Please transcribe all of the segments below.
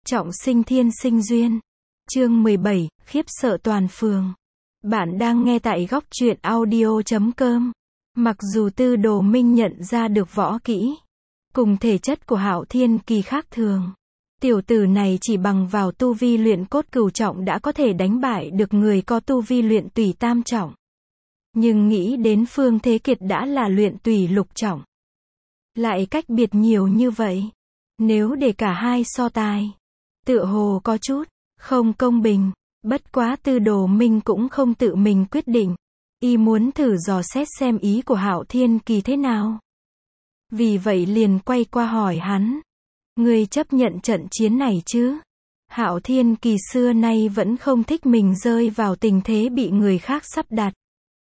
Trọng sinh thiên sinh duyên. Chương 17, khiếp sợ toàn phường. Bạn đang nghe tại góc truyện audio.com. Mặc dù Tư Đồ Minh nhận ra được võ kỹ cùng thể chất của Hạo Thiên Kỳ khác thường, tiểu tử này chỉ bằng vào tu vi luyện cốt cửu trọng đã có thể đánh bại được người có tu vi luyện tùy tam trọng. Nhưng nghĩ đến Phương Thế Kiệt đã là luyện tùy lục trọng, lại cách biệt nhiều như vậy. Nếu để cả hai so tài, tựa hồ có chút không công bình. Bất quá Tư Đồ Minh cũng không tự mình quyết định, y muốn thử dò xét xem ý của Hạo Thiên Kỳ thế nào. Vì vậy liền quay qua hỏi hắn: "Ngươi chấp nhận trận chiến này chứ?" Hạo Thiên Kỳ xưa nay vẫn không thích mình rơi vào tình thế bị người khác sắp đặt.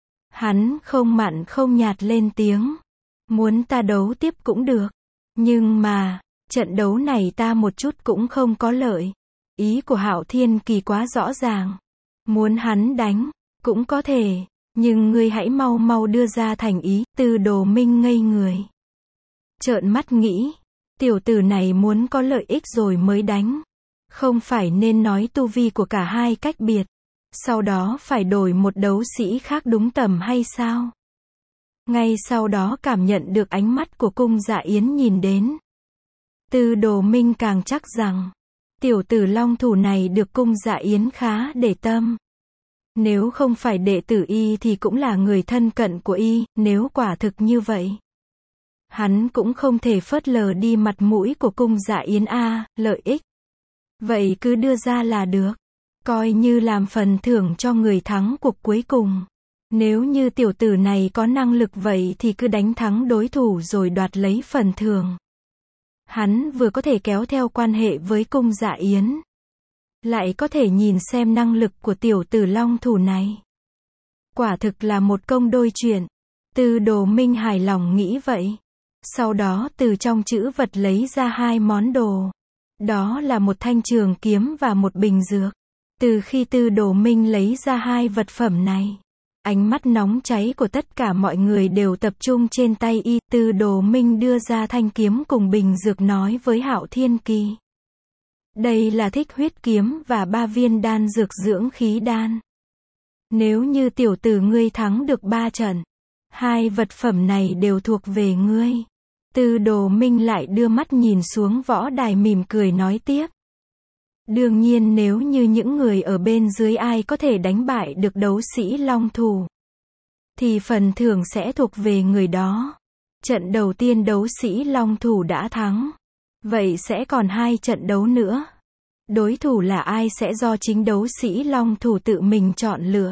Hắn không mặn không nhạt lên tiếng: "Muốn ta đấu tiếp cũng được, nhưng mà trận đấu này ta một chút cũng không có lợi." Ý của Hạo Thiên Kỳ quá rõ ràng. Muốn hắn đánh cũng có thể, nhưng ngươi hãy mau mau đưa ra thành ý. Tư Đồ Minh ngây người, trợn mắt nghĩ, tiểu tử này muốn có lợi ích rồi mới đánh. Không phải nên nói tu vi của cả hai cách biệt, sau đó phải đổi một đấu sĩ khác đúng tầm hay sao? Ngay sau đó cảm nhận được ánh mắt của Cung Dạ Yến nhìn đến, Tư Đồ Minh càng chắc rằng tiểu tử long thủ này được Cung Dạ Yến khá để tâm. Nếu không phải đệ tử y thì cũng là người thân cận của y. Nếu quả thực như vậy, hắn cũng không thể phớt lờ đi mặt mũi của Cung Dạ Yến a. Lợi ích vậy cứ đưa ra là được, coi như làm phần thưởng cho người thắng cuộc cuối cùng. Nếu như tiểu tử này có năng lực vậy thì cứ đánh thắng đối thủ rồi đoạt lấy phần thưởng. Hắn vừa có thể kéo theo quan hệ với Cung Dạ Yến, lại có thể nhìn xem năng lực của tiểu tử long thủ này. Quả thực là một công đôi chuyện. Tư Đồ Minh hài lòng nghĩ vậy. Sau đó từ trong trữ vật lấy ra hai món đồ. Đó là một thanh trường kiếm và một bình dược. Từ khi Tư Đồ Minh lấy ra hai vật phẩm này, ánh mắt nóng cháy của tất cả mọi người đều tập trung trên tay y. Tư Đồ Minh đưa ra thanh kiếm cùng bình dược nói với Hạo Thiên Kỳ: "Đây là Thích Huyết kiếm và 3 viên đan dược dưỡng khí đan. Nếu như tiểu tử ngươi thắng được 3 trận, hai vật phẩm này đều thuộc về ngươi." Tư Đồ Minh lại đưa mắt nhìn xuống võ đài mỉm cười nói tiếp: "Đương nhiên nếu như những người ở bên dưới ai có thể đánh bại được đấu sĩ long thủ, thì phần thưởng sẽ thuộc về người đó. Trận đầu tiên đấu sĩ long thủ đã thắng, vậy sẽ còn 2 trận đấu nữa. Đối thủ là ai sẽ do chính đấu sĩ long thủ tự mình chọn lựa."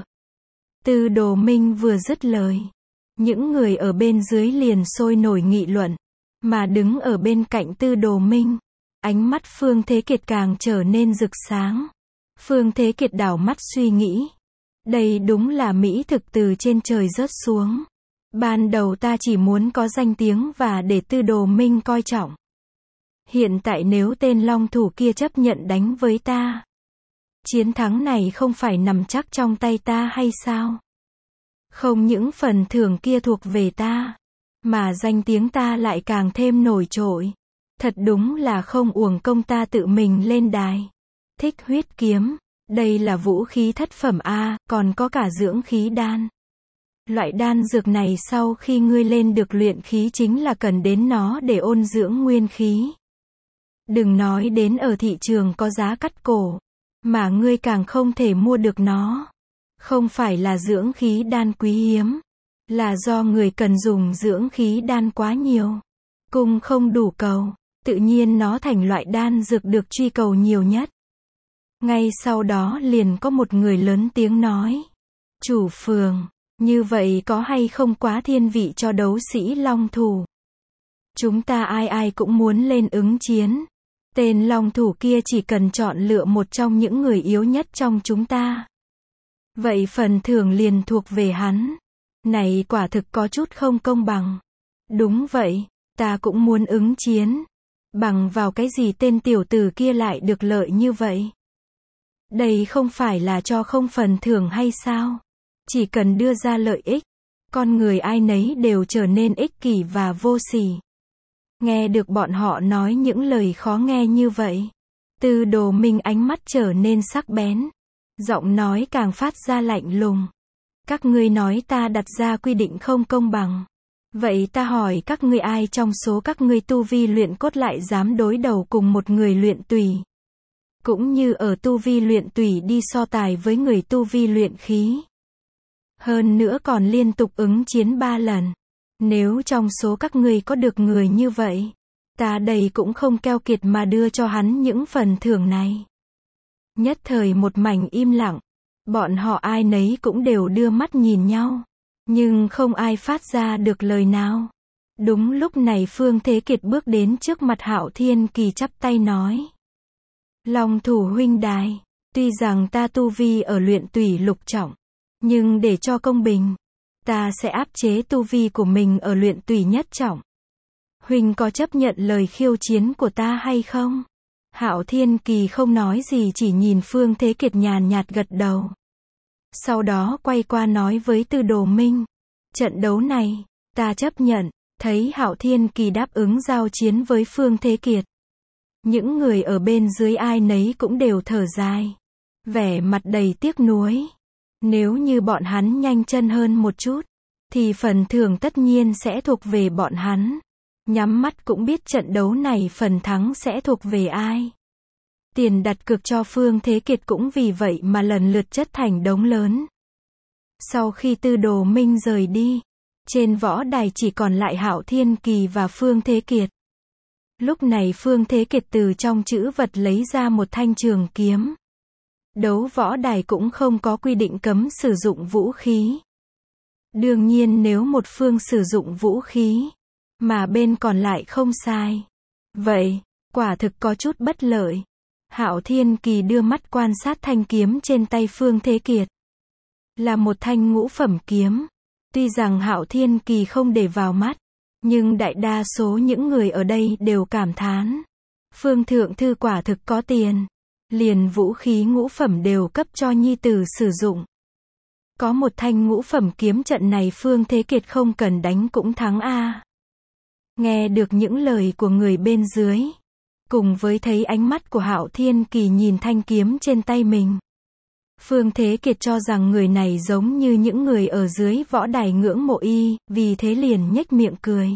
Tư Đồ Minh vừa dứt lời, những người ở bên dưới liền sôi nổi nghị luận. Mà đứng ở bên cạnh Tư Đồ Minh, ánh mắt Phương Thế Kiệt càng trở nên rực sáng. Phương Thế Kiệt đảo mắt suy nghĩ, đây đúng là mỹ thực từ trên trời rớt xuống. Ban đầu ta chỉ muốn có danh tiếng và để Tư Đồ Minh coi trọng. Hiện tại nếu tên long thủ kia chấp nhận đánh với ta, chiến thắng này không phải nằm chắc trong tay ta hay sao? Không những phần thưởng kia thuộc về ta, mà danh tiếng ta lại càng thêm nổi trội. Thật đúng là không uổng công ta tự mình lên đài. Thích Huyết kiếm, đây là vũ khí thất phẩm a, còn có cả dưỡng khí đan. Loại đan dược này sau khi ngươi lên được luyện khí chính là cần đến nó để ôn dưỡng nguyên khí. Đừng nói đến ở thị trường có giá cắt cổ, mà ngươi càng không thể mua được nó. Không phải là dưỡng khí đan quý hiếm, là do người cần dùng dưỡng khí đan quá nhiều. Cung không đủ cầu, tự nhiên nó thành loại đan dược được truy cầu nhiều nhất." Ngay sau đó liền có một người lớn tiếng nói: "Chủ phường, như vậy có hay không quá thiên vị cho đấu sĩ long thủ? Chúng ta ai ai cũng muốn lên ứng chiến. Tên long thủ kia chỉ cần chọn lựa một trong những người yếu nhất trong chúng ta, vậy phần thưởng liền thuộc về hắn. Này quả thực có chút không công bằng." "Đúng vậy, ta cũng muốn ứng chiến. Bằng vào cái gì tên tiểu tử kia lại được lợi như vậy? Đây không phải là cho không phần thưởng hay sao? Chỉ cần đưa ra lợi ích, con người ai nấy đều trở nên ích kỷ và vô sỉ." Nghe được bọn họ nói những lời khó nghe như vậy, Tư Đồ Minh ánh mắt trở nên sắc bén. Giọng nói càng phát ra lạnh lùng. Các ngươi nói ta đặt ra quy định không công bằng. Vậy ta hỏi các ngươi ai trong số các ngươi tu vi luyện cốt lại dám đối đầu cùng một người luyện tùy? Cũng như ở tu vi luyện tùy đi so tài với người tu vi luyện khí. Hơn nữa còn liên tục ứng chiến 3 lần. Nếu trong số các ngươi có được người như vậy, ta đây cũng không keo kiệt mà đưa cho hắn những phần thưởng này. Nhất thời một mảnh im lặng. Bọn họ ai nấy cũng đều đưa mắt nhìn nhau. Nhưng không ai phát ra được lời nào. Đúng lúc này Phương Thế Kiệt bước đến trước mặt Hạo Thiên Kỳ chắp tay nói. Long Thủ huynh đài, tuy rằng ta tu vi ở luyện tùy lục trọng, nhưng để cho công bình, ta sẽ áp chế tu vi của mình ở luyện tùy nhất trọng. Huynh có chấp nhận lời khiêu chiến của ta hay không? Hạo Thiên Kỳ không nói gì, chỉ nhìn Phương Thế Kiệt nhàn nhạt gật đầu. Sau đó quay qua nói với Tư Đồ Minh. Trận đấu này, ta chấp nhận. Thấy Hạo Thiên Kỳ đáp ứng giao chiến với Phương Thế Kiệt. Những người ở bên dưới ai nấy cũng đều thở dài. Vẻ mặt đầy tiếc nuối. Nếu như bọn hắn nhanh chân hơn một chút, thì phần thưởng tất nhiên sẽ thuộc về bọn hắn. Nhắm mắt cũng biết trận đấu này phần thắng sẽ thuộc về ai. Tiền đặt cược cho Phương Thế Kiệt cũng vì vậy mà lần lượt chất thành đống lớn. Sau khi Tư Đồ Minh rời đi, trên võ đài chỉ còn lại Hạo Thiên Kỳ và Phương Thế Kiệt. Lúc này Phương Thế Kiệt từ trong trữ vật lấy ra một thanh trường kiếm. Đấu võ đài cũng không có quy định cấm sử dụng vũ khí. Đương nhiên nếu một phương sử dụng vũ khí, mà bên còn lại không sai, vậy, quả thực có chút bất lợi. Hạo Thiên Kỳ đưa mắt quan sát thanh kiếm trên tay Phương Thế Kiệt. Là một thanh ngũ phẩm kiếm. Tuy rằng Hạo Thiên Kỳ không để vào mắt, nhưng đại đa số những người ở đây đều cảm thán. Phương Thượng Thư quả thực có tiền. Liền vũ khí ngũ phẩm đều cấp cho nhi tử sử dụng. Có một thanh ngũ phẩm kiếm trận này Phương Thế Kiệt không cần đánh cũng thắng a. Nghe được những lời của người bên dưới, cùng với thấy ánh mắt của Hạo Thiên Kỳ nhìn thanh kiếm trên tay mình, Phương Thế Kiệt cho rằng người này giống như những người ở dưới võ đài ngưỡng mộ y, vì thế liền nhếch miệng cười.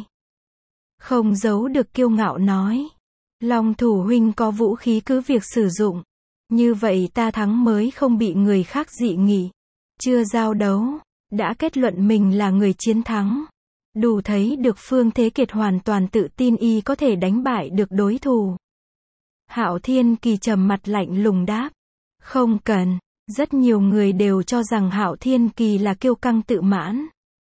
Không giấu được kiêu ngạo nói. Long Thủ huynh có vũ khí cứ việc sử dụng. Như vậy ta thắng mới không bị người khác dị nghị. Chưa giao đấu, đã kết luận mình là người chiến thắng. Đủ thấy được Phương Thế Kiệt hoàn toàn tự tin y có thể đánh bại được đối thủ. Hạo Thiên Kỳ trầm mặt lạnh lùng đáp. Không cần. Rất nhiều người đều cho rằng Hạo Thiên Kỳ là kiêu căng tự mãn.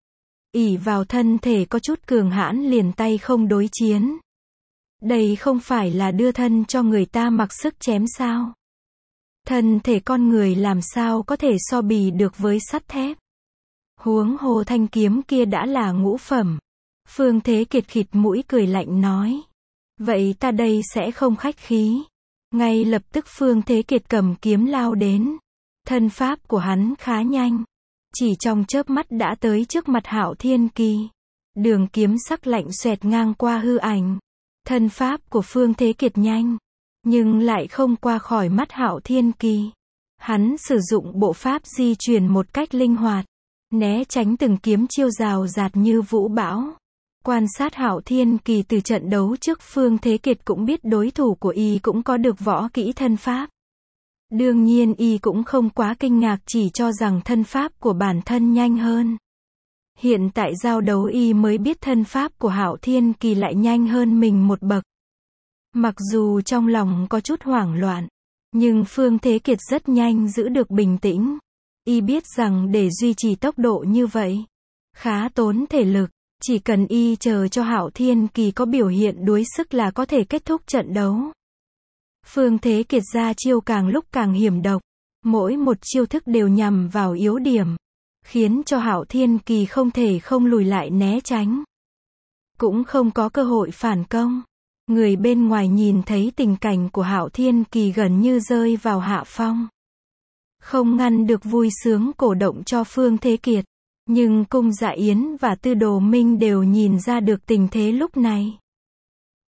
Ỷ vào thân thể có chút cường hãn liền tay không đối chiến. Đây không phải là đưa thân cho người ta mặc sức chém sao? Thân thể con người làm sao có thể so bì được với sắt thép? Huống hồ thanh kiếm kia đã là ngũ phẩm. Phương Thế Kiệt khịt mũi cười lạnh nói. Vậy ta đây sẽ không khách khí. Ngay lập tức Phương Thế Kiệt cầm kiếm lao đến. Thân pháp của hắn khá nhanh. Chỉ trong chớp mắt đã tới trước mặt Hạo Thiên Kỳ. Đường kiếm sắc lạnh xoẹt ngang qua hư ảnh. Thân pháp của Phương Thế Kiệt nhanh, nhưng lại không qua khỏi mắt Hạo Thiên Kỳ. Hắn sử dụng bộ pháp di chuyển một cách linh hoạt, né tránh từng kiếm chiêu rào rạt như vũ bão. Quan sát Hạo Thiên Kỳ từ trận đấu trước, Phương Thế Kiệt cũng biết đối thủ của y cũng có được võ kỹ thân pháp. Đương nhiên y cũng không quá kinh ngạc, chỉ cho rằng thân pháp của bản thân nhanh hơn. Hiện tại giao đấu y mới biết thân pháp của Hạo Thiên Kỳ lại nhanh hơn mình một bậc. Mặc dù trong lòng có chút hoảng loạn, nhưng Phương Thế Kiệt rất nhanh giữ được bình tĩnh. Y biết rằng để duy trì tốc độ như vậy, khá tốn thể lực. Chỉ cần y chờ cho Hạo Thiên Kỳ có biểu hiện đuối sức là có thể kết thúc trận đấu. Phương Thế Kiệt ra chiêu càng lúc càng hiểm độc. Mỗi một chiêu thức đều nhằm vào yếu điểm, khiến cho Hạo Thiên Kỳ không thể không lùi lại né tránh. Cũng không có cơ hội phản công. Người bên ngoài nhìn thấy tình cảnh của Hạo Thiên Kỳ gần như rơi vào hạ phong. Không ngăn được vui sướng cổ động cho Phương Thế Kiệt. Nhưng Cung Dạ Yến và Tư Đồ Minh đều nhìn ra được tình thế lúc này.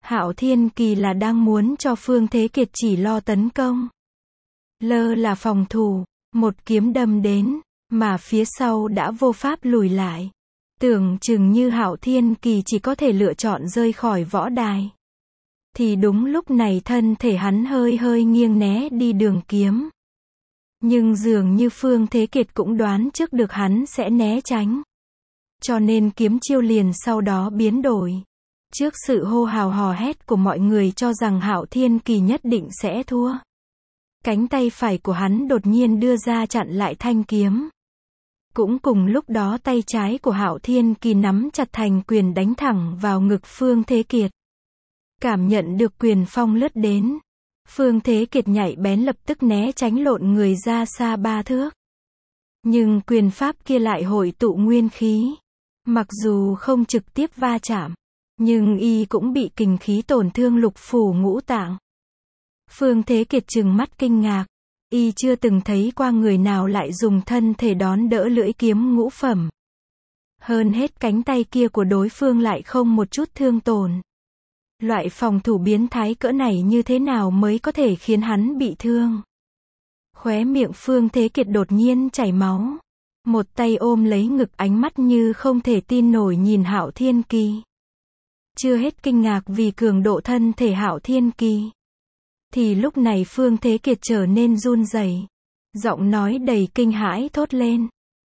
Hạo Thiên Kỳ là đang muốn cho Phương Thế Kiệt chỉ lo tấn công, lơ là phòng thủ, một kiếm đâm đến, mà phía sau đã vô pháp lùi lại. Tưởng chừng như Hạo Thiên Kỳ chỉ có thể lựa chọn rơi khỏi võ đài. Thì đúng lúc này thân thể hắn hơi hơi nghiêng né đi đường kiếm. Nhưng dường như Phương Thế Kiệt cũng đoán trước được hắn sẽ né tránh. Cho nên kiếm chiêu liền sau đó biến đổi. Trước sự hô hào hò hét của mọi người cho rằng Hạo Thiên Kỳ nhất định sẽ thua, cánh tay phải của hắn đột nhiên đưa ra chặn lại thanh kiếm. Cũng cùng lúc đó tay trái của Hạo Thiên Kỳ nắm chặt thành quyền đánh thẳng vào ngực Phương Thế Kiệt. Cảm nhận được quyền phong lướt đến, Phương Thế Kiệt nhạy bén lập tức né tránh lộn người ra xa 3 thước. Nhưng quyền pháp kia lại hội tụ nguyên khí. Mặc dù không trực tiếp va chạm, nhưng y cũng bị kình khí tổn thương lục phủ ngũ tạng. Phương Thế Kiệt trừng mắt kinh ngạc. Y chưa từng thấy qua người nào lại dùng thân thể đón đỡ lưỡi kiếm ngũ phẩm. Hơn hết cánh tay kia của đối phương lại không một chút thương tổn. Loại phòng thủ biến thái cỡ này như thế nào mới có thể khiến hắn bị thương? Khóe miệng Phương Thế Kiệt đột nhiên chảy máu. Một tay ôm lấy ngực, ánh mắt như không thể tin nổi nhìn Hạo Thiên Kỳ. Chưa hết kinh ngạc vì cường độ thân thể Hạo Thiên Kỳ, thì lúc này Phương Thế Kiệt trở nên run rẩy, giọng nói đầy kinh hãi thốt lên.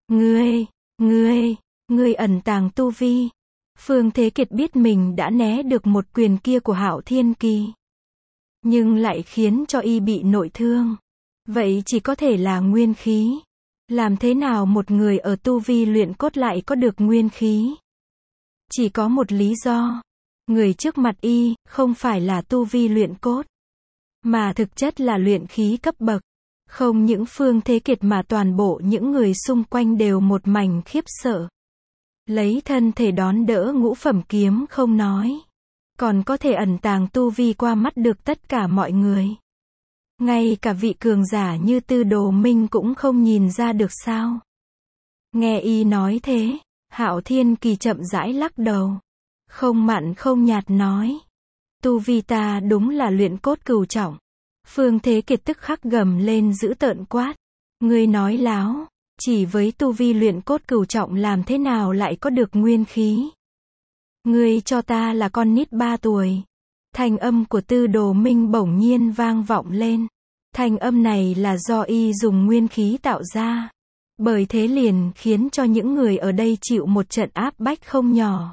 Ngươi ẩn tàng tu vi. Phương Thế Kiệt biết mình đã né được một quyền kia của Hạo Thiên Kỳ, nhưng lại khiến cho y bị nội thương. Vậy chỉ có thể là nguyên khí. Làm thế nào một người ở tu vi luyện cốt lại có được nguyên khí? Chỉ có một lý do. Người trước mặt y, không phải là tu vi luyện cốt, mà thực chất là luyện khí cấp bậc. Không những Phương Thế Kiệt mà toàn bộ những người xung quanh đều một mảnh khiếp sợ. Lấy thân thể đón đỡ ngũ phẩm kiếm không nói, còn có thể ẩn tàng tu vi qua mắt được tất cả mọi người. Ngay cả vị cường giả như Tư Đồ Minh cũng không nhìn ra được sao? Nghe y nói thế, Hạo Thiên Kỳ chậm rãi lắc đầu, không mặn không nhạt nói. Tu vi ta đúng là luyện cốt cửu trọng. Phương Thế Kiệt tức khắc gầm lên dữ tợn quát. Ngươi nói láo, chỉ với tu vi luyện cốt cửu trọng làm thế nào lại có được nguyên khí? Ngươi cho ta là con nít 3 tuổi. Thanh âm của Tư Đồ Minh bỗng nhiên vang vọng lên. Thanh âm này là do y dùng nguyên khí tạo ra. Bởi thế liền khiến cho những người ở đây chịu một trận áp bách không nhỏ.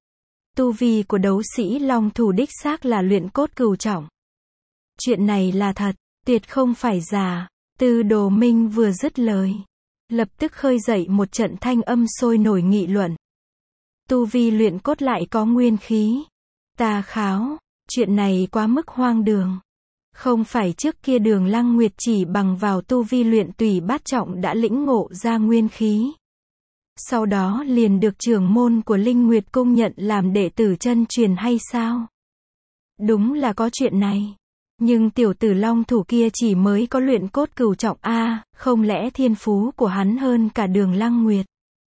Tu vi của đấu sĩ Long Thủ đích xác là luyện cốt cửu trọng. Chuyện này là thật, tuyệt không phải giả. Tư Đồ Minh vừa dứt lời, lập tức khơi dậy một trận thanh âm sôi nổi nghị luận. Tu vi luyện cốt lại có nguyên khí. Ta kháo, chuyện này quá mức hoang đường. Không phải trước kia Đường Lăng Nguyệt chỉ bằng vào tu vi luyện tùy bát trọng đã lĩnh ngộ ra nguyên khí. Sau đó liền được trưởng môn của Linh Nguyệt Cung nhận làm đệ tử chân truyền hay sao? Đúng là có chuyện này. Nhưng tiểu tử Long Thủ kia chỉ mới có luyện cốt cửu trọng a, không lẽ thiên phú của hắn hơn cả Đường Lăng Nguyệt?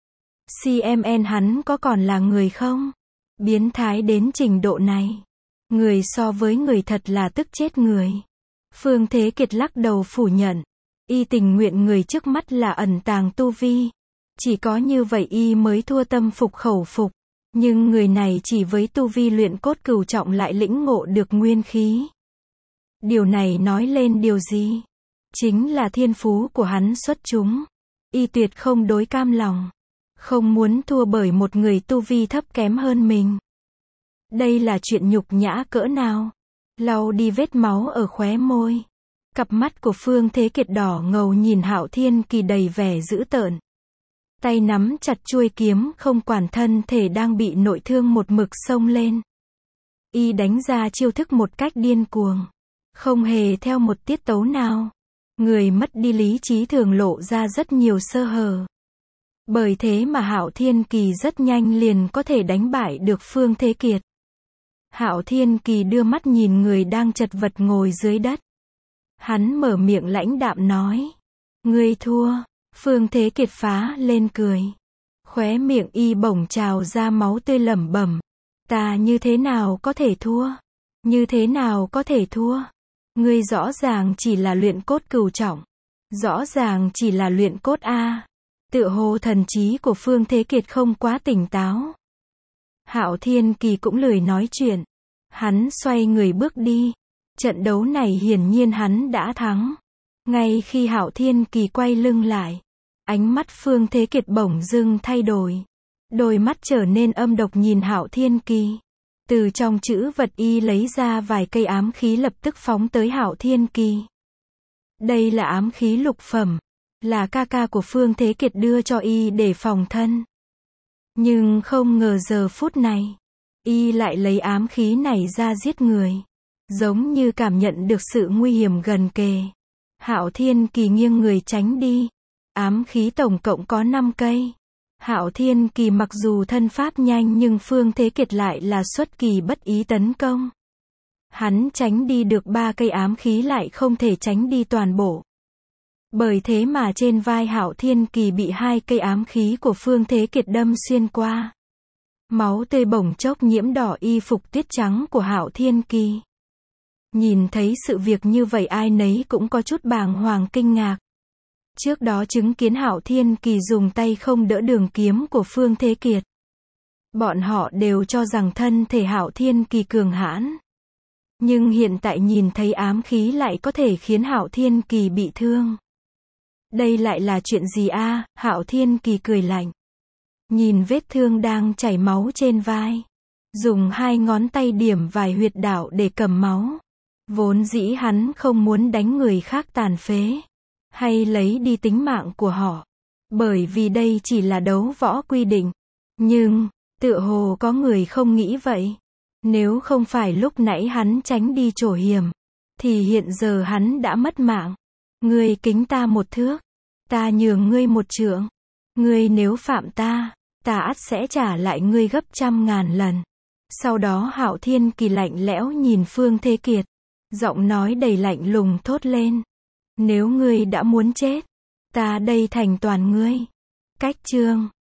CMN hắn có còn là người không? Biến thái đến trình độ này. Người so với người thật là tức chết người. Phương Thế Kiệt lắc đầu phủ nhận. Y tình nguyện người trước mắt là ẩn tàng tu vi. Chỉ có như vậy y mới thua tâm phục khẩu phục. Nhưng người này chỉ với tu vi luyện cốt cửu trọng lại lĩnh ngộ được nguyên khí. Điều này nói lên điều gì? Chính là thiên phú của hắn xuất chúng. Y tuyệt không đối cam lòng. Không muốn thua bởi một người tu vi thấp kém hơn mình. Đây là chuyện nhục nhã cỡ nào? Lau đi vết máu ở khóe môi. Cặp mắt của Phương Thế Kiệt đỏ ngầu nhìn Hạo Thiên Kỳ đầy vẻ dữ tợn. Tay nắm chặt chuôi kiếm không quản thân thể đang bị nội thương một mực xông lên. Y đánh ra chiêu thức một cách điên cuồng. Không hề theo một tiết tấu nào. Người mất đi lý trí thường lộ ra rất nhiều sơ hở. Bởi thế mà Hạo Thiên Kỳ rất nhanh liền có thể đánh bại được Phương Thế Kiệt. Hạo Thiên Kỳ đưa mắt nhìn người đang chật vật ngồi dưới đất. Hắn mở miệng lãnh đạm nói. Ngươi thua. Phương Thế Kiệt phá lên cười. Khóe miệng y bỗng trào ra máu tươi lẩm bẩm. Ta như thế nào có thể thua? Như thế nào có thể thua? Ngươi rõ ràng chỉ là luyện cốt cửu trọng. Rõ ràng chỉ là luyện cốt A. Tựa hồ thần trí của Phương Thế Kiệt không quá tỉnh táo. Hạo Thiên Kỳ cũng lười nói chuyện. Hắn xoay người bước đi. Trận đấu này hiển nhiên hắn đã thắng. Ngay khi Hạo Thiên Kỳ quay lưng lại, ánh mắt Phương Thế Kiệt bỗng dưng thay đổi. Đôi mắt trở nên âm độc nhìn Hạo Thiên Kỳ. Từ trong chữ vật y lấy ra vài cây ám khí lập tức phóng tới Hạo Thiên Kỳ. Đây là ám khí lục phẩm, là ca ca của Phương Thế Kiệt đưa cho y để phòng thân. Nhưng không ngờ giờ phút này, y lại lấy ám khí này ra giết người. Giống như cảm nhận được sự nguy hiểm gần kề. Hạo Thiên Kỳ nghiêng người tránh đi. Ám khí tổng cộng có 5 cây. Hạo Thiên Kỳ mặc dù thân pháp nhanh nhưng Phương Thế Kiệt lại là xuất kỳ bất ý tấn công. Hắn tránh đi được 3 cây ám khí lại không thể tránh đi toàn bộ. Bởi thế mà trên vai Hạo Thiên Kỳ bị 2 cây ám khí của Phương Thế Kiệt đâm xuyên qua. Máu tươi bỗng chốc nhiễm đỏ y phục tuyết trắng của Hạo Thiên Kỳ. Nhìn thấy sự việc như vậy ai nấy cũng có chút bàng hoàng kinh ngạc. Trước đó chứng kiến Hạo Thiên Kỳ dùng tay không đỡ đường kiếm của Phương Thế Kiệt. Bọn họ đều cho rằng thân thể Hạo Thiên Kỳ cường hãn. Nhưng hiện tại nhìn thấy ám khí lại có thể khiến Hạo Thiên Kỳ bị thương. Đây lại là chuyện gì a? Hạo Thiên Kỳ cười lạnh. Nhìn vết thương đang chảy máu trên vai. Dùng 2 ngón tay điểm vài huyệt đạo để cầm máu. Vốn dĩ hắn không muốn đánh người khác tàn phế. Hay lấy đi tính mạng của họ. Bởi vì đây chỉ là đấu võ quy định. Nhưng, tựa hồ có người không nghĩ vậy. Nếu không phải lúc nãy hắn tránh đi chỗ hiểm. Thì hiện giờ hắn đã mất mạng. Ngươi kính ta 1 thước. Ta nhường ngươi 1 trượng. Ngươi nếu phạm ta, ta ắt sẽ trả lại ngươi gấp 100.000 lần. Sau đó Hạo Thiên Kỳ lạnh lẽo nhìn Phương Thế Kiệt. Giọng nói đầy lạnh lùng thốt lên. Nếu ngươi đã muốn chết, ta đây thành toàn ngươi. Cách chương